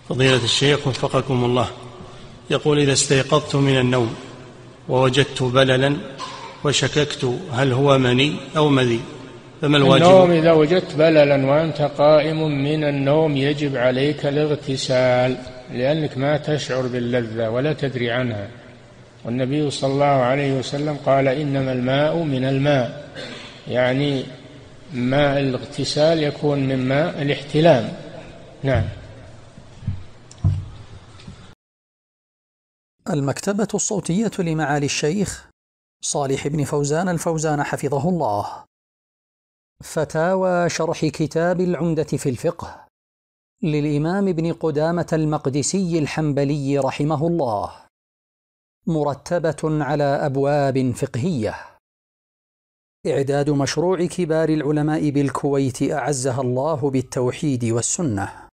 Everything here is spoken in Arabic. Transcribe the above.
فضيلة الشيخ وفقكم الله، يقول: إذا استيقظت من النوم ووجدت بللا وشككت هل هو مني أو مذي فما الواجب؟ النوم إذا وجدت بللا وأنت قائم من النوم يجب عليك الاغتسال، لأنك ما تشعر باللذة ولا تدري عنها، والنبي صلى الله عليه وسلم قال: إنما الماء من الماء، يعني ماء الاغتسال يكون من ماء الاحتلام. نعم. المكتبة الصوتية لمعالي الشيخ صالح بن فوزان الفوزان حفظه الله. فتاوى شرح كتاب العمدة في الفقه للإمام ابن قدامة المقدسي الحنبلي رحمه الله، مرتبة على أبواب فقهية. إعداد مشروع كبار العلماء بالكويت أعزها الله بالتوحيد والسنة.